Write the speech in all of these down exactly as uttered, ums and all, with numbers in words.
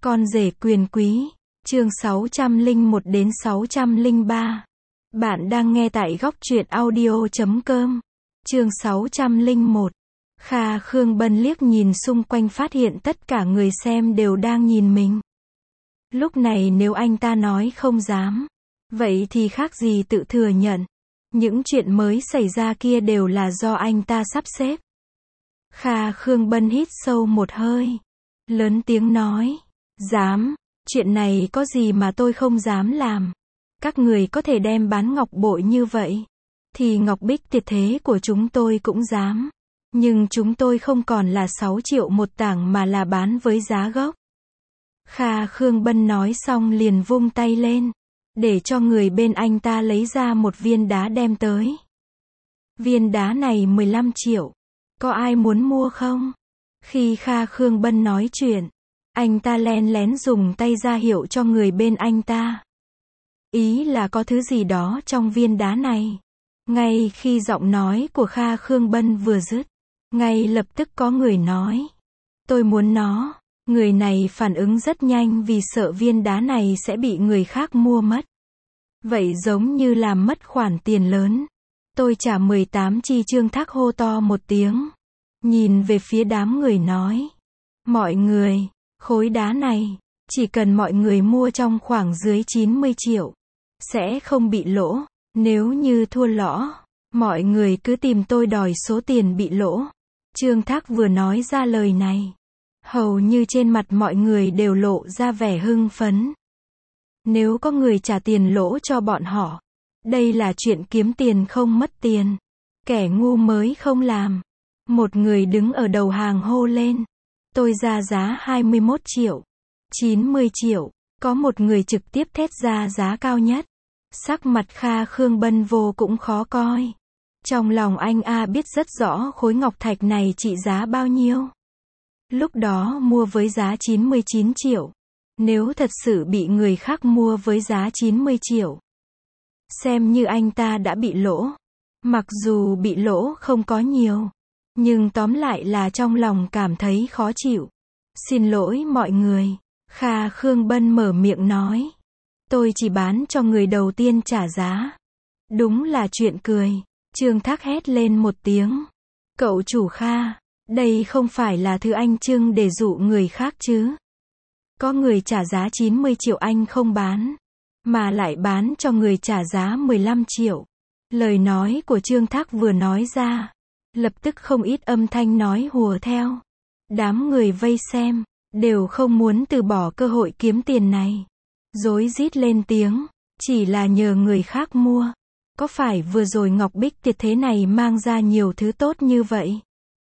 Con rể quyền quý, chương sáu trăm lẻ một đến sáu trăm lẻ ba. Bạn đang nghe tại góc truyện audio chấm com. Chương sáu trăm lẻ một. Kha Khương Bân liếc nhìn xung quanh phát hiện tất cả người xem đều đang nhìn mình. Lúc này nếu anh ta nói không dám, vậy thì khác gì tự thừa nhận. Những chuyện mới xảy ra kia đều là do anh ta sắp xếp. Kha Khương Bân hít sâu một hơi, lớn tiếng nói, dám, chuyện này có gì mà tôi không dám làm. Các người có thể đem bán ngọc bội như vậy, thì ngọc bích tuyệt thế của chúng tôi cũng dám. Nhưng chúng tôi không còn là sáu triệu một tảng mà là bán với giá gốc. Kha Khương Bân nói xong liền vung tay lên, để cho người bên anh ta lấy ra một viên đá đem tới. Viên đá này mười lăm triệu. Có ai muốn mua không? Khi Kha Khương Bân nói chuyện, anh ta len lén dùng tay ra hiệu cho người bên anh ta. Ý là có thứ gì đó trong viên đá này. Ngay khi giọng nói của Kha Khương Bân vừa dứt, ngay lập tức có người nói, tôi muốn nó. Người này phản ứng rất nhanh vì sợ viên đá này sẽ bị người khác mua mất. Vậy giống như làm mất khoản tiền lớn. Tôi trả mười tám chi. Trương Thác hô to một tiếng, nhìn về phía đám người nói, mọi người, khối đá này, chỉ cần mọi người mua trong khoảng dưới chín mươi triệu, sẽ không bị lỗ. Nếu như thua lõ, mọi người cứ tìm tôi đòi số tiền bị lỗ. Trương Thác vừa nói ra lời này, hầu như trên mặt mọi người đều lộ ra vẻ hưng phấn. Nếu có người trả tiền lỗ cho bọn họ, đây là chuyện kiếm tiền không mất tiền. Kẻ ngu mới không làm. Một người đứng ở đầu hàng hô lên, tôi ra giá hai mươi mốt triệu, chín mươi triệu. Có một người trực tiếp thét ra giá cao nhất. Sắc mặt Kha Khương Bân vô cũng khó coi. Trong lòng anh A biết rất rõ khối ngọc thạch này trị giá bao nhiêu. Lúc đó mua với giá chín mươi chín triệu. Nếu thật sự bị người khác mua với giá chín mươi triệu, xem như anh ta đã bị lỗ. Mặc dù bị lỗ không có nhiều, nhưng tóm lại là trong lòng cảm thấy khó chịu. Xin lỗi mọi người. Kha Khương Bân mở miệng nói, tôi chỉ bán cho người đầu tiên trả giá. Đúng là chuyện cười. Trương Thác hét lên một tiếng, cậu chủ Kha, đây không phải là thứ anh trưng để dụ người khác chứ. Có người trả giá chín mươi triệu anh không bán, mà lại bán cho người trả giá mười lăm triệu. Lời nói của Trương Thác vừa nói ra, lập tức không ít âm thanh nói hùa theo. Đám người vây xem, đều không muốn từ bỏ cơ hội kiếm tiền này. Rối rít lên tiếng, chỉ là nhờ người khác mua. Có phải vừa rồi ngọc bích tuyệt thế này mang ra nhiều thứ tốt như vậy?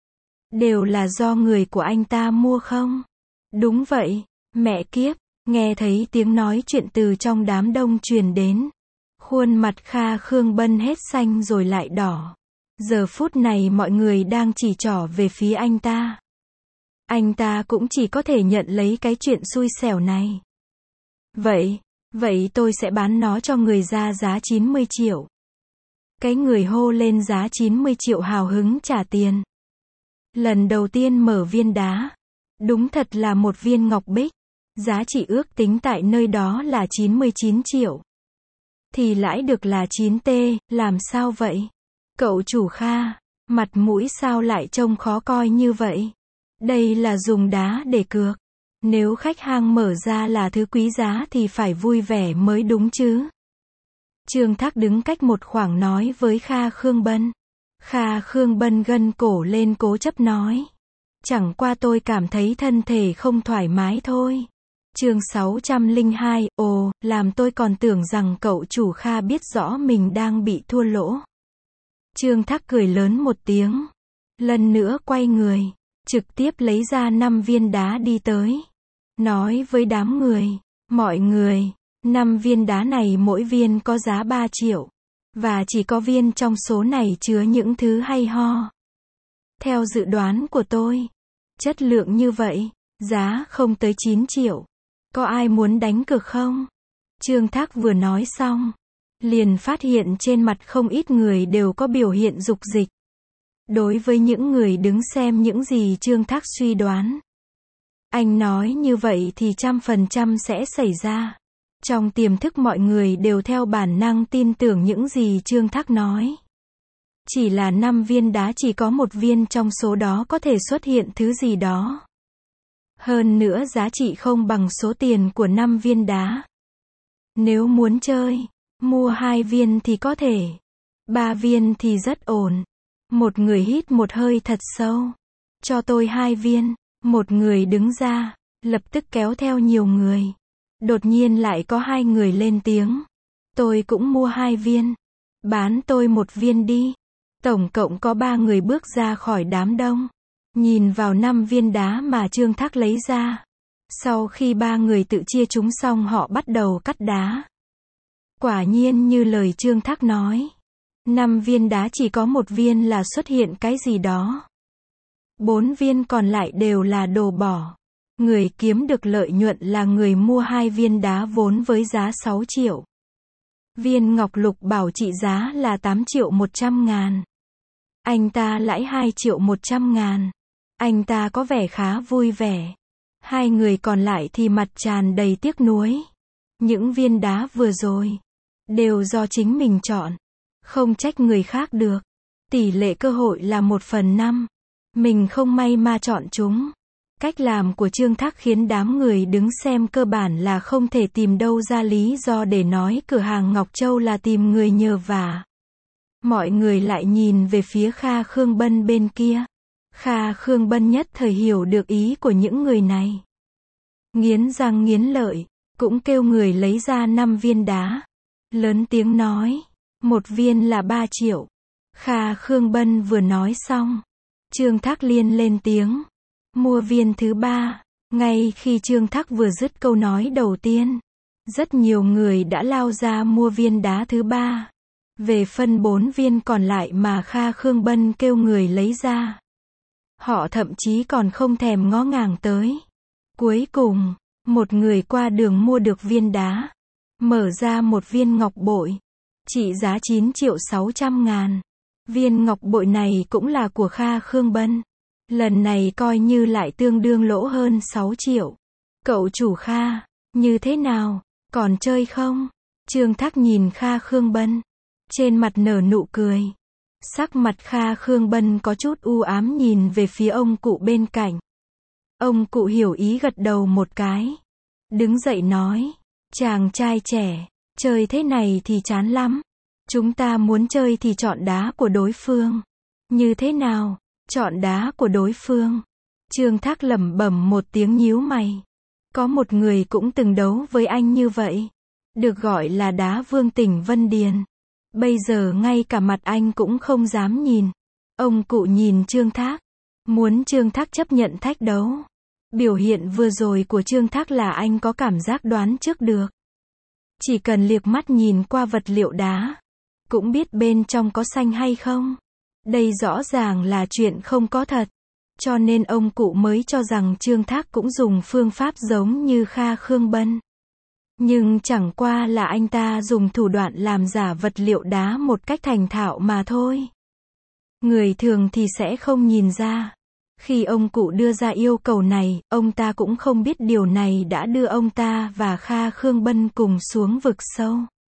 Đều là do người của anh ta mua không? Đúng vậy. Mẹ kiếp, nghe thấy tiếng nói chuyện từ trong đám đông truyền đến. Khuôn mặt Kha Khương Bân hết xanh rồi lại đỏ. Giờ phút này mọi người đang chỉ trỏ về phía anh ta. Anh ta cũng chỉ có thể nhận lấy cái chuyện xui xẻo này. Vậy, vậy tôi sẽ bán nó cho người ra giá chín mươi triệu. Cái người hô lên giá chín mươi triệu hào hứng trả tiền. Lần đầu tiên mở viên đá, đúng thật là một viên ngọc bích. Giá trị ước tính tại nơi đó là chín mươi chín triệu. Thì lãi được là chín tê, làm sao vậy? Cậu chủ Kha, mặt mũi sao lại trông khó coi như vậy? Đây là dùng đá để cược. Nếu khách hàng mở ra là thứ quý giá thì phải vui vẻ mới đúng chứ. Trương Thác đứng cách một khoảng nói với Kha Khương Bân. Kha Khương Bân gân cổ lên cố chấp nói, chẳng qua tôi cảm thấy thân thể không thoải mái thôi. Chương sáu trăm lẻ hai, ồ, làm tôi còn tưởng rằng cậu chủ Kha biết rõ mình đang bị thua lỗ. Trương Thác cười lớn một tiếng, lần nữa quay người, trực tiếp lấy ra năm viên đá đi tới. Nói với đám người, mọi người, năm viên đá này mỗi viên có giá ba triệu. Và chỉ có viên trong số này chứa những thứ hay ho. Theo dự đoán của tôi, chất lượng như vậy, giá không tới chín triệu. Có ai muốn đánh cược không? Trương Thác vừa nói xong, liền phát hiện trên mặt không ít người đều có biểu hiện dục dịch. Đối với những người đứng xem những gì Trương Thác suy đoán, Anh nói như vậy thì trăm phần trăm sẽ xảy ra. Trong tiềm thức mọi người đều theo bản năng tin tưởng những gì Trương Thác nói. Chỉ là năm viên đá chỉ có một viên trong số đó có thể xuất hiện thứ gì đó. Hơn nữa giá trị không bằng số tiền của năm viên đá. Nếu muốn chơi, mua hai viên thì có thể. Ba viên thì rất ổn. Một người hít một hơi thật sâu. Cho tôi hai viên. Một người đứng ra, lập tức kéo theo nhiều người. Đột nhiên lại có hai người lên tiếng. Tôi cũng mua hai viên. Bán tôi một viên đi. Tổng cộng có ba người bước ra khỏi đám đông. Nhìn vào năm viên đá mà Trương Thác lấy ra. Sau khi ba người tự chia chúng xong họ bắt đầu cắt đá. Quả nhiên như lời Trương Thác nói. Năm viên đá chỉ có một viên là xuất hiện cái gì đó. Bốn viên còn lại đều là đồ bỏ. Người kiếm được lợi nhuận là người mua hai viên đá vốn với giá sáu triệu. Viên ngọc lục bảo trị giá là tám triệu một trăm ngàn. Anh ta lãi hai triệu một trăm ngàn. Anh ta có vẻ khá vui vẻ. Hai người còn lại thì mặt tràn đầy tiếc nuối. Những viên đá vừa rồi đều do chính mình chọn. Không trách người khác được. Tỷ lệ cơ hội là một phần năm. Mình không may mà chọn chúng. Cách làm của Trương Thác khiến đám người đứng xem cơ bản là không thể tìm đâu ra lý do để nói cửa hàng Ngọc Châu là tìm người nhờ vả. Mọi người lại nhìn về phía Kha Khương Bân bên kia. Kha Khương Bân nhất thời hiểu được ý của những người này. Nghiến răng nghiến lợi, cũng kêu người lấy ra năm viên đá. Lớn tiếng nói, một viên là ba triệu. Kha Khương Bân vừa nói xong, Trương Thác liên lên tiếng. Mua viên thứ ba. Ngay khi Trương Thác vừa dứt câu nói đầu tiên, rất nhiều người đã lao ra mua viên đá thứ ba. Về phân bốn viên còn lại mà Kha Khương Bân kêu người lấy ra. Họ thậm chí còn không thèm ngó ngàng tới. Cuối cùng, một người qua đường mua được viên đá. Mở ra một viên ngọc bội. Trị giá chín triệu sáu trăm ngàn. Viên ngọc bội này cũng là của Kha Khương Bân. Lần này coi như lại tương đương lỗ hơn sáu triệu. Cậu chủ Kha, như thế nào, còn chơi không? Trương Thác nhìn Kha Khương Bân. Trên mặt nở nụ cười. Sắc mặt Kha Khương Bân có chút u ám nhìn về phía ông cụ bên cạnh. Ông cụ hiểu ý gật đầu một cái. Đứng dậy nói. Chàng trai trẻ, chơi thế này thì chán lắm. Chúng ta muốn chơi thì chọn đá của đối phương. Như thế nào? Chọn đá của đối phương. Trương Thác lẩm bẩm một tiếng nhíu mày. Có một người cũng từng đấu với anh như vậy. Được gọi là đá vương tỉnh Vân Điền. Bây giờ ngay cả mặt anh cũng không dám nhìn. Ông cụ nhìn Trương Thác. Muốn Trương Thác chấp nhận thách đấu. Biểu hiện vừa rồi của Trương Thác là anh có cảm giác đoán trước được. Chỉ cần liếc mắt nhìn qua vật liệu đá. Cũng biết bên trong có xanh hay không. Đây rõ ràng là chuyện không có thật. Cho nên ông cụ mới cho rằng Trương Thác cũng dùng phương pháp giống như Kha Khương Bân. Nhưng chẳng qua là anh ta dùng thủ đoạn làm giả vật liệu đá một cách thành thạo mà thôi. Người thường thì sẽ không nhìn ra. Khi ông cụ đưa ra yêu cầu này, ông ta cũng không biết điều này đã đưa ông ta và Kha Khương Bân cùng xuống vực sâu.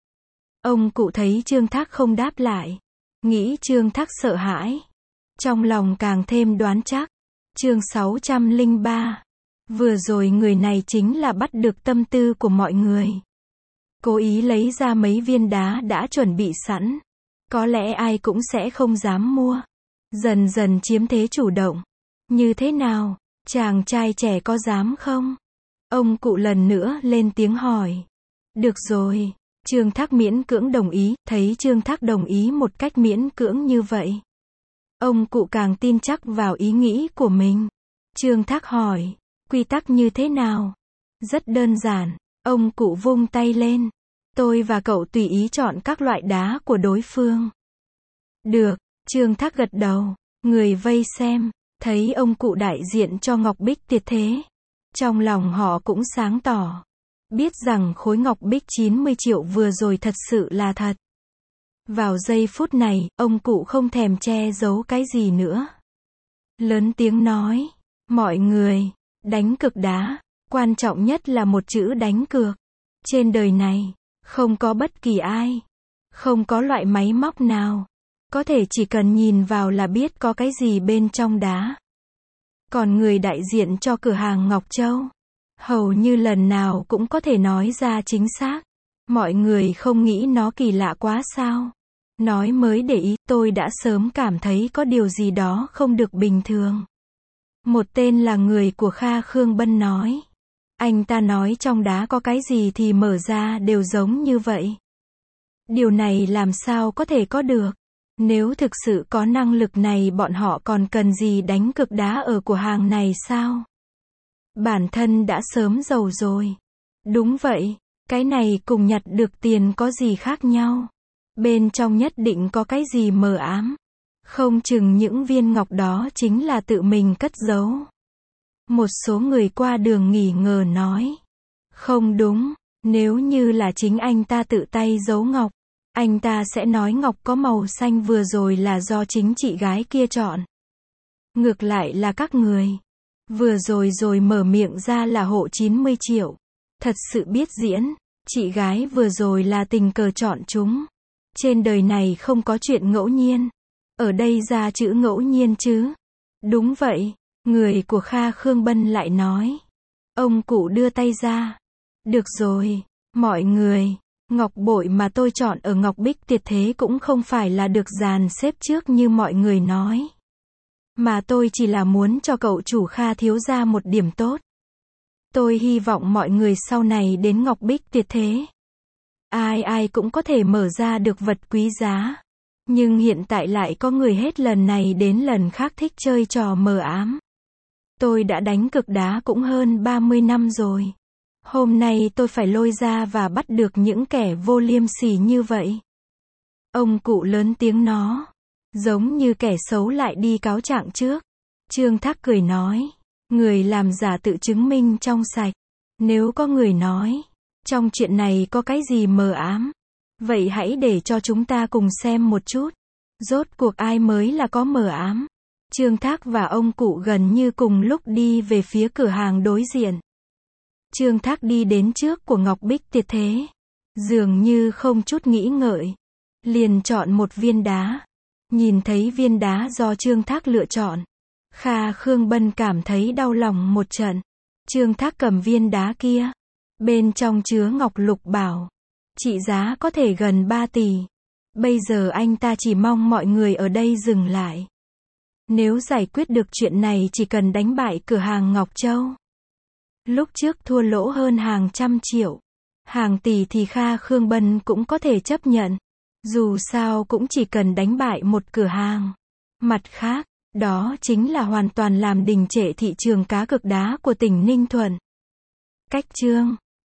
Ông cụ thấy Trương Thác không đáp lại. Nghĩ Trương Thác sợ hãi. Trong lòng càng thêm đoán chắc. Chương sáu trăm lẻ ba. Vừa rồi người này chính là bắt được tâm tư của mọi người. Cố ý lấy ra mấy viên đá đã chuẩn bị sẵn. Có lẽ ai cũng sẽ không dám mua. Dần dần chiếm thế chủ động. Như thế nào? Chàng trai trẻ có dám không? Ông cụ lần nữa lên tiếng hỏi. Được rồi. Trương Thác miễn cưỡng đồng ý. Thấy Trương Thác đồng ý một cách miễn cưỡng như vậy. Ông cụ càng tin chắc vào ý nghĩ của mình. Trương Thác hỏi. Quy tắc như thế nào? Rất đơn giản. Ông cụ vung tay lên. Tôi và cậu tùy ý chọn các loại đá của đối phương. Được. Trương Thác gật đầu. Người vây xem. Thấy ông cụ đại diện cho ngọc bích tuyệt thế. Trong lòng họ cũng sáng tỏ. Biết rằng khối ngọc bích chín mươi triệu vừa rồi thật sự là thật. Vào giây phút này, ông cụ không thèm che giấu cái gì nữa. Lớn tiếng nói. Mọi người, Đánh cược đá, quan trọng nhất là một chữ đánh cược. Trên đời này, không có bất kỳ ai, không có loại máy móc nào, có thể chỉ cần nhìn vào là biết có cái gì bên trong đá. Còn người đại diện cho cửa hàng Ngọc Châu, hầu như lần nào cũng có thể nói ra chính xác. Mọi người không nghĩ nó kỳ lạ quá sao? Nói mới để ý, tôi đã sớm cảm thấy có điều gì đó không được bình thường. Một tên là người của Kha Khương Bân nói. Anh ta nói trong đá có cái gì thì mở ra đều giống như vậy. Điều này làm sao có thể có được? Nếu thực sự có năng lực này bọn họ còn cần gì đánh cược đá ở cửa hàng này sao? Bản thân đã sớm giàu rồi. Đúng vậy, cái này cùng nhặt được tiền có gì khác nhau? Bên trong nhất định có cái gì mờ ám. Không chừng những viên ngọc đó chính là tự mình cất giấu. Một số người qua đường nghỉ ngờ nói. Không đúng, nếu như là chính anh ta tự tay giấu ngọc, anh ta sẽ nói ngọc có màu xanh vừa rồi là do chính chị gái kia chọn. Ngược lại là các người, vừa rồi rồi mở miệng ra là hộ chín mươi triệu. Thật sự biết diễn, chị gái vừa rồi là tình cờ chọn chúng. Trên đời này không có chuyện ngẫu nhiên. Ở đây ra chữ ngẫu nhiên chứ. Đúng vậy, người của Kha Khương Bân lại nói. Ông cụ đưa tay ra. Được rồi, mọi người, ngọc bội mà tôi chọn ở Ngọc Bích Tuyệt Thế cũng không phải là được dàn xếp trước như mọi người nói. Mà tôi chỉ là muốn cho cậu chủ Kha thiếu gia một điểm tốt. Tôi hy vọng mọi người sau này đến Ngọc Bích Tuyệt Thế, ai ai cũng có thể mở ra được vật quý giá. Nhưng hiện tại lại có người hết lần này đến lần khác thích chơi trò mờ ám. Tôi đã đánh cược đá cũng hơn ba mươi năm rồi. Hôm nay tôi phải lôi ra và bắt được những kẻ vô liêm sỉ như vậy. Ông cụ lớn tiếng nó. Giống như kẻ xấu lại đi cáo trạng trước. Trương Thác cười nói. Người làm giả tự chứng minh trong sạch. Nếu có người nói, trong chuyện này có cái gì mờ ám, vậy hãy để cho chúng ta cùng xem một chút. Rốt cuộc ai mới là có mờ ám. Trương Thác và ông cụ gần như cùng lúc đi về phía cửa hàng đối diện. Trương Thác đi đến trước của Ngọc Bích Tuyệt Thế. Dường như không chút nghĩ ngợi. Liền chọn một viên đá. Nhìn thấy viên đá do Trương Thác lựa chọn. Kha Khương Bân cảm thấy đau lòng một trận. Trương Thác cầm viên đá kia. Bên trong chứa ngọc lục bảo. Trị giá có thể gần ba tỷ. Bây giờ anh ta chỉ mong mọi người ở đây dừng lại. Nếu giải quyết được chuyện này chỉ cần đánh bại cửa hàng Ngọc Châu. Lúc trước thua lỗ hơn hàng trăm triệu. Hàng tỷ thì Kha Khương Bân cũng có thể chấp nhận. Dù sao cũng chỉ cần đánh bại một cửa hàng. Mặt khác, đó chính là hoàn toàn làm đình trệ thị trường cá cược đá của tỉnh Ninh Thuận. Cách chương